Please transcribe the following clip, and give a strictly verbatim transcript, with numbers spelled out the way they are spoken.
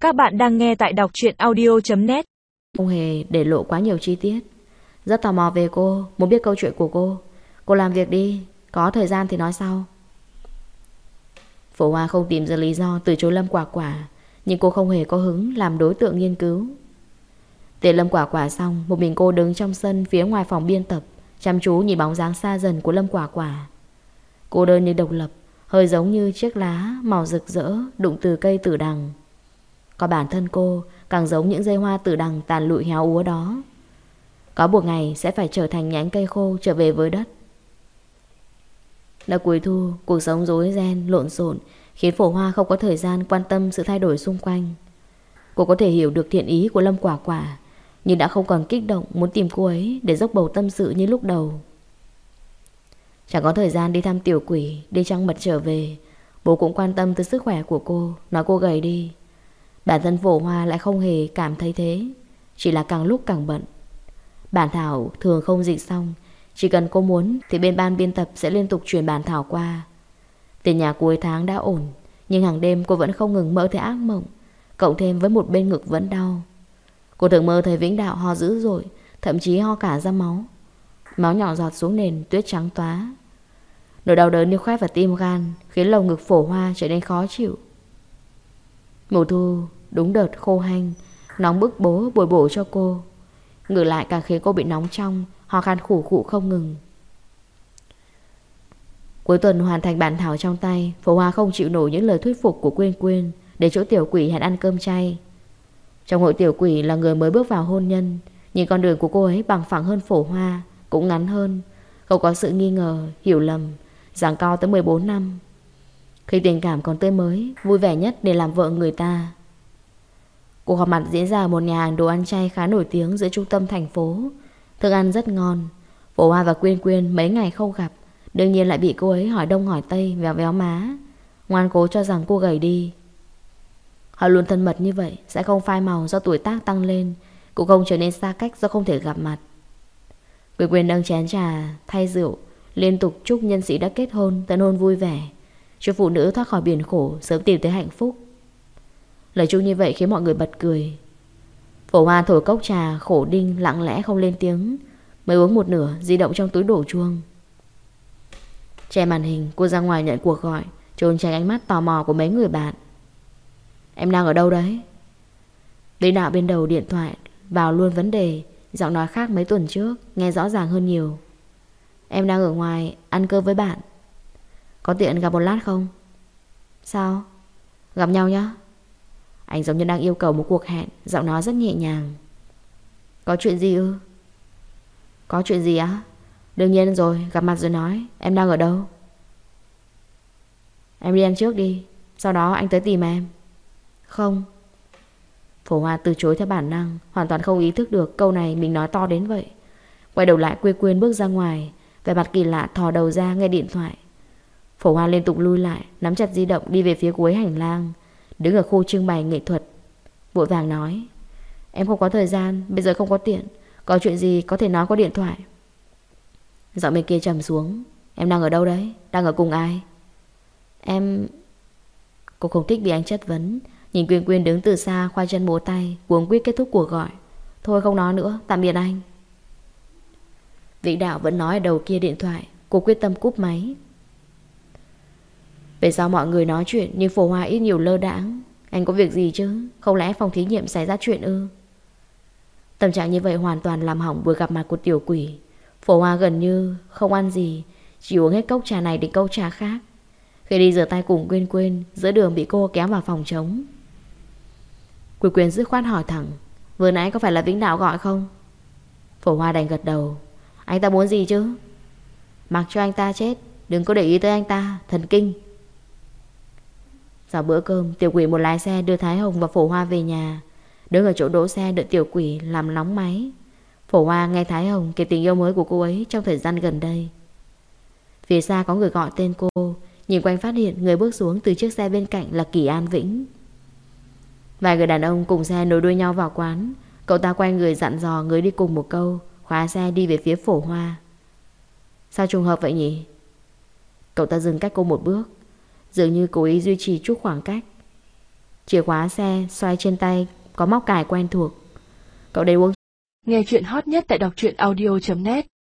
Các bạn đang nghe tại đọc truyện audio chấm net. Không hề để lộ quá nhiều chi tiết. Rất tò mò về cô, muốn biết câu chuyện của cô. Cô làm việc đi, có thời gian thì nói sau. Phổ Hoa không tìm ra lý do từ chối Lâm Quả Quả, nhưng cô không hề có hứng làm đối tượng nghiên cứu. Tiễn Lâm Quả Quả xong, một mình cô đứng trong sân phía ngoài phòng biên tập, chăm chú nhìn bóng dáng xa dần của Lâm Quả Quả. Cô đơn như độc lập, hơi giống như chiếc lá màu rực rỡ đụng từ cây tử đằng. Còn bản thân cô càng giống những dây hoa tử đằng tàn lụi héo úa đó. Có một ngày sẽ phải trở thành nhánh cây khô trở về với đất. Là cuối thu, cuộc sống rối ren, lộn xộn khiến Phổ Hoa không có thời gian quan tâm sự thay đổi xung quanh. Cô có thể hiểu được thiện ý của Lâm Quả Quả, nhưng đã không còn kích động muốn tìm cô ấy để dốc bầu tâm sự như lúc đầu. Chẳng có thời gian đi thăm tiểu quỷ, đi trăng mật trở về. Bố cũng quan tâm tới sức khỏe của cô, nói cô gầy đi. Bản thân Phổ Hoa lại không hề cảm thấy thế, chỉ là càng lúc càng bận. Bản thảo thường không dịch xong, chỉ cần cô muốn thì bên ban biên tập sẽ liên tục chuyển bản thảo qua. Tiền nhà cuối tháng đã ổn, nhưng hàng đêm cô vẫn không ngừng mơ thấy ác mộng, cộng thêm với một bên ngực vẫn đau. Cô thường mơ thấy Vĩnh Đạo ho dữ dội, thậm chí ho cả ra máu. Máu nhỏ giọt xuống nền tuyết trắng toá. Nỗi đau đớn như khoét vào tim gan khiến lồng ngực Phổ Hoa trở nên khó chịu. Mùa thu đúng đợt khô hanh, nóng bức bố bồi bổ cho cô. Ngược lại càng khiến cô bị nóng trong, ho khan khủ khụ không ngừng. Cuối tuần hoàn thành bản thảo trong tay, Phổ Hoa không chịu nổi những lời thuyết phục của Quyên Quyên để chỗ tiểu quỷ hẹn ăn cơm chay. Trong hội tiểu quỷ là người mới bước vào hôn nhân, nhưng con đường của cô ấy bằng phẳng hơn Phổ Hoa, cũng ngắn hơn, không có sự nghi ngờ, hiểu lầm, giằng co tới mười bốn năm. Khi tình cảm còn tươi mới, vui vẻ nhất để làm vợ người ta. Cuộc họp mặt diễn ra ở một nhà hàng đồ ăn chay khá nổi tiếng giữa trung tâm thành phố. Thức ăn rất ngon. Phổ Hoa và Quyên Quyên mấy ngày không gặp, đương nhiên lại bị cô ấy hỏi đông hỏi tây, véo véo má, ngoan cố cho rằng cô gầy đi. Họ luôn thân mật như vậy, sẽ không phai màu do tuổi tác tăng lên, cũng không trở nên xa cách do không thể gặp mặt. Quyên Quyên nâng chén trà, thay rượu, liên tục chúc nhân sĩ đã kết hôn tân hôn vui vẻ, chúc phụ nữ thoát khỏi biển khổ, sớm tìm thấy hạnh phúc. Lời chúc như vậy khiến mọi người bật cười. Phổ Hoa thổi cốc trà khổ đinh lặng lẽ không lên tiếng, mới uống một nửa, di động trong túi đổ chuông. Che màn hình, cô ra ngoài nhận cuộc gọi, trốn tránh ánh mắt tò mò của mấy người bạn. Em đang ở đâu đấy? Lý Đạo bên đầu điện thoại vào luôn vấn đề, giọng nói khác mấy tuần trước, nghe rõ ràng hơn nhiều. Em đang ở ngoài ăn cơm với bạn. Có tiện gặp một lát không? Sao? Gặp nhau nhá. Anh giống như đang yêu cầu một cuộc hẹn, giọng nói rất nhẹ nhàng. Có chuyện gì ư? Có chuyện gì á? Đương nhiên rồi, gặp mặt rồi nói. Em đang ở đâu? Em đi ăn trước đi, sau đó anh tới tìm em. Không. Phổ Hoa từ chối theo bản năng, hoàn toàn không ý thức được câu này mình nói to đến vậy. Quay đầu lại, Quyên Quyên bước ra ngoài, vẻ mặt kỳ lạ thò đầu ra nghe điện thoại. Phổ Hoa liên tục lui lại, nắm chặt di động đi về phía cuối hành lang, đứng ở khu trưng bày nghệ thuật, vội vàng nói. Em không có thời gian, bây giờ không có tiện. Có chuyện gì có thể nói qua điện thoại. Giọng bên kia trầm xuống. Em đang ở đâu đấy? Đang ở cùng ai? Em... Cô không thích bị anh chất vấn. Nhìn Quyên Quyên đứng từ xa khoai chân múa tay, cuống quýt kết thúc cuộc gọi. Thôi không nói nữa, tạm biệt anh. Vĩnh Đạo vẫn nói ở đầu kia điện thoại. Cô quyết tâm cúp máy. Về sau mọi người nói chuyện, nhưng Phổ Hoa ít nhiều lơ đãng. Anh có việc gì chứ? Không lẽ phòng thí nghiệm xảy ra chuyện ư? Tâm trạng như vậy hoàn toàn làm hỏng buổi gặp mặt của tiểu quỷ. Phổ Hoa gần như không ăn gì, chỉ uống hết cốc trà này đến cốc trà khác. Khi đi rửa tay cùng Quyên Quyên, giữa đường bị cô kéo vào phòng trống. Quyên Quyên dứt khoát hỏi thẳng. Vừa nãy có phải là Vĩnh Đạo gọi không? Phổ Hoa đành gật đầu. Anh ta muốn gì chứ? Mặc cho anh ta chết, đừng có để ý tới anh ta, thần kinh. Sau bữa cơm, tiểu quỷ một lái xe đưa Thái Hồng và Phổ Hoa về nhà. Đứng ở chỗ đỗ xe đợi tiểu quỷ làm nóng máy. Phổ Hoa nghe Thái Hồng kể tình yêu mới của cô ấy trong thời gian gần đây. Phía xa có người gọi tên cô. Nhìn quanh phát hiện người bước xuống từ chiếc xe bên cạnh là Kỳ An Vĩnh. Vài người đàn ông cùng xe nối đuôi nhau vào quán. Cậu ta quay người dặn dò người đi cùng một câu, khóa xe đi về phía Phổ Hoa. Sao trùng hợp vậy nhỉ? Cậu ta dừng cách cô một bước, dường như cố ý duy trì chút khoảng cách. Chìa khóa xe xoay trên tay, có móc cài quen thuộc. Cậu đến uống. Nghe chuyện hot nhất tại đọc truyện audio chấm net.